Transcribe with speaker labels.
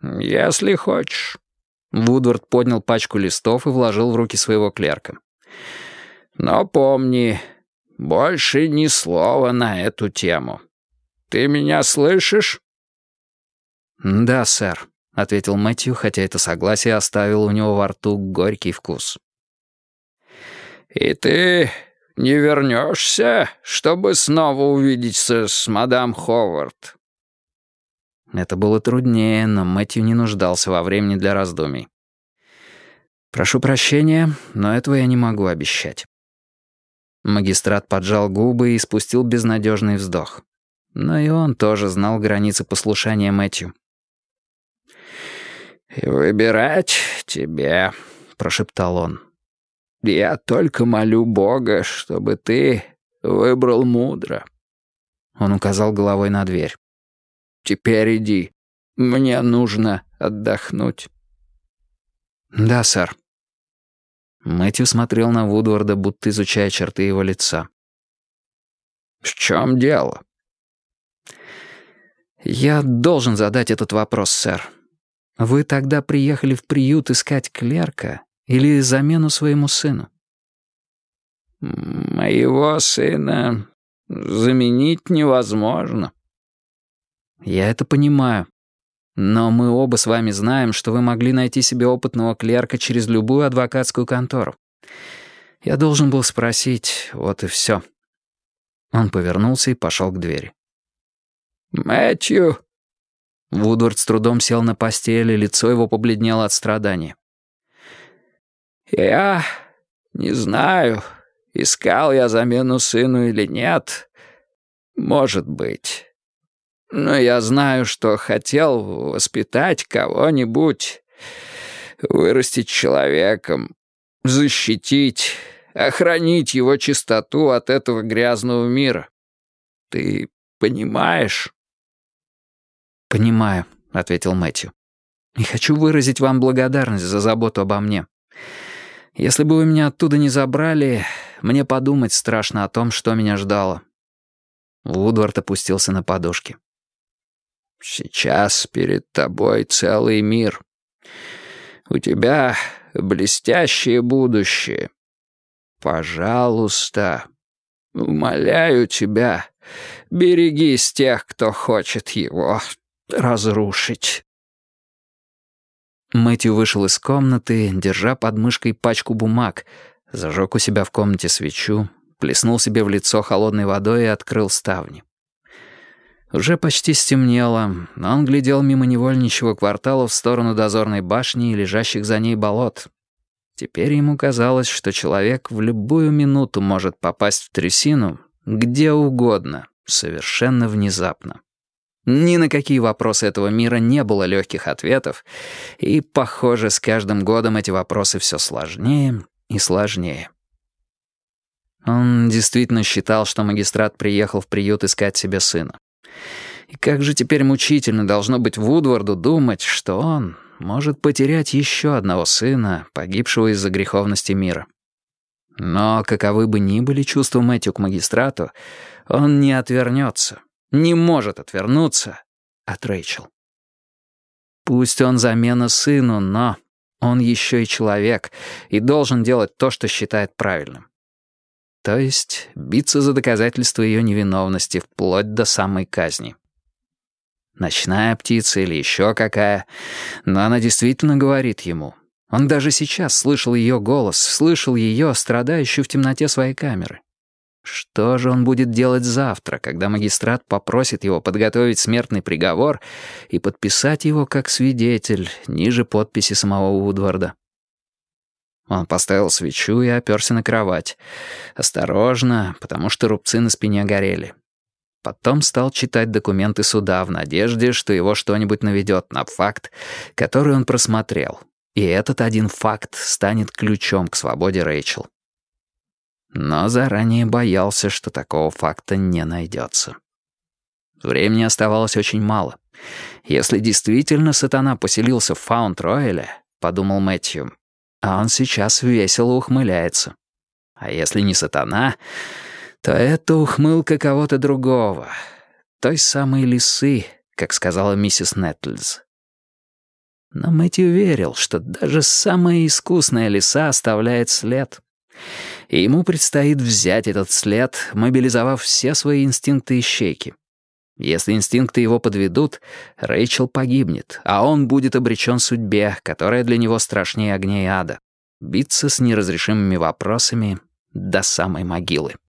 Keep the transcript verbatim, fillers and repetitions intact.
Speaker 1: «Если хочешь». Вудвард поднял пачку листов и вложил в руки своего клерка. «Но помни, больше ни слова на эту тему. Ты меня слышишь?»
Speaker 2: «Да, сэр», — ответил Мэтью, хотя это согласие оставило у него во рту горький вкус.
Speaker 1: «И ты не вернешься, чтобы снова увидеться с мадам Ховард?»
Speaker 2: Это было труднее, но Мэтью не нуждался во времени для раздумий. «Прошу прощения, но этого я не могу обещать». Магистрат поджал губы и спустил безнадежный вздох. Но и он тоже знал границы послушания Мэтью.
Speaker 1: «Выбирать тебе», — прошептал он. «Я только молю Бога, чтобы ты выбрал мудро».
Speaker 2: Он указал головой на дверь.
Speaker 1: «Теперь иди. Мне нужно отдохнуть».
Speaker 2: «Да, сэр». Мэтью смотрел на Вудварда, будто изучая черты его лица.
Speaker 1: «В чем дело?»
Speaker 2: «Я должен задать этот вопрос, сэр. Вы тогда приехали в приют искать клерка или замену своему сыну?»
Speaker 1: «Моего сына заменить невозможно».
Speaker 2: «Я это понимаю. Но мы оба с вами знаем, что вы могли найти себе опытного клерка через любую адвокатскую контору. Я должен был спросить, вот и все». Он повернулся и пошел к двери.
Speaker 1: «Мэтью!»
Speaker 2: Вудвард с трудом сел на постели, лицо его побледнело от страдания.
Speaker 1: «Я не знаю, искал я замену сыну или нет. Может быть. Но я знаю, что хотел воспитать кого-нибудь, вырастить человеком, защитить, охранить его чистоту от этого грязного мира. Ты понимаешь?»
Speaker 2: «Понимаю», — ответил Мэтью. «И хочу выразить вам благодарность за заботу обо мне. Если бы вы меня оттуда не забрали, мне подумать страшно о том, что меня ждало». Вудвард опустился на подушки.
Speaker 1: «Сейчас перед тобой целый мир. У тебя блестящее будущее. Пожалуйста, умоляю тебя, берегись тех, кто хочет его разрушить».
Speaker 2: Мэтью вышел из комнаты, держа под мышкой пачку бумаг, зажег у себя в комнате свечу, плеснул себе в лицо холодной водой и открыл ставни. Уже почти стемнело, но он глядел мимо невольничьего квартала в сторону дозорной башни и лежащих за ней болот. Теперь ему казалось, что человек в любую минуту может попасть в трясину где угодно, совершенно внезапно. Ни на какие вопросы этого мира не было легких ответов, и, похоже, с каждым годом эти вопросы все сложнее и сложнее. Он действительно считал, что магистрат приехал в приют искать себе сына. И как же теперь мучительно должно быть Вудварду думать, что он может потерять еще одного сына, погибшего из-за греховности мира. Но каковы бы ни были чувства Мэтью к магистрату, он не отвернется, не может отвернуться от Рэйчел. Пусть он замена сыну, но он еще и человек и должен делать то, что считает правильным. То есть биться за доказательство ее невиновности вплоть до самой казни. Ночная птица или еще какая, но она действительно говорит ему. Он даже сейчас слышал ее голос, слышал ее, страдающую в темноте своей камеры. Что же он будет делать завтра, когда магистрат попросит его подготовить смертный приговор и подписать его как свидетель ниже подписи самого Вудварда? Он поставил свечу и оперся на кровать. Осторожно, потому что рубцы на спине горели. Потом стал читать документы суда в надежде, что его что-нибудь наведет на факт, который он просмотрел. И этот один факт станет ключом к свободе Рэйчел. Но заранее боялся, что такого факта не найдется. Времени оставалось очень мало. Если действительно сатана поселился в Фаунд-Ройле, подумал Мэтью, а он сейчас весело ухмыляется. А если не сатана, то это ухмылка кого-то другого. Той самой лисы, как сказала миссис Нетльз. Но Мэтью верил, что даже самая искусная лиса оставляет след. И ему предстоит взять этот след, мобилизовав все свои инстинкты ищейки. Если инстинкты его подведут, Рэйчел погибнет, а он будет обречен судьбе, которая для него страшнее огней ада. Биться с неразрешимыми вопросами до самой могилы.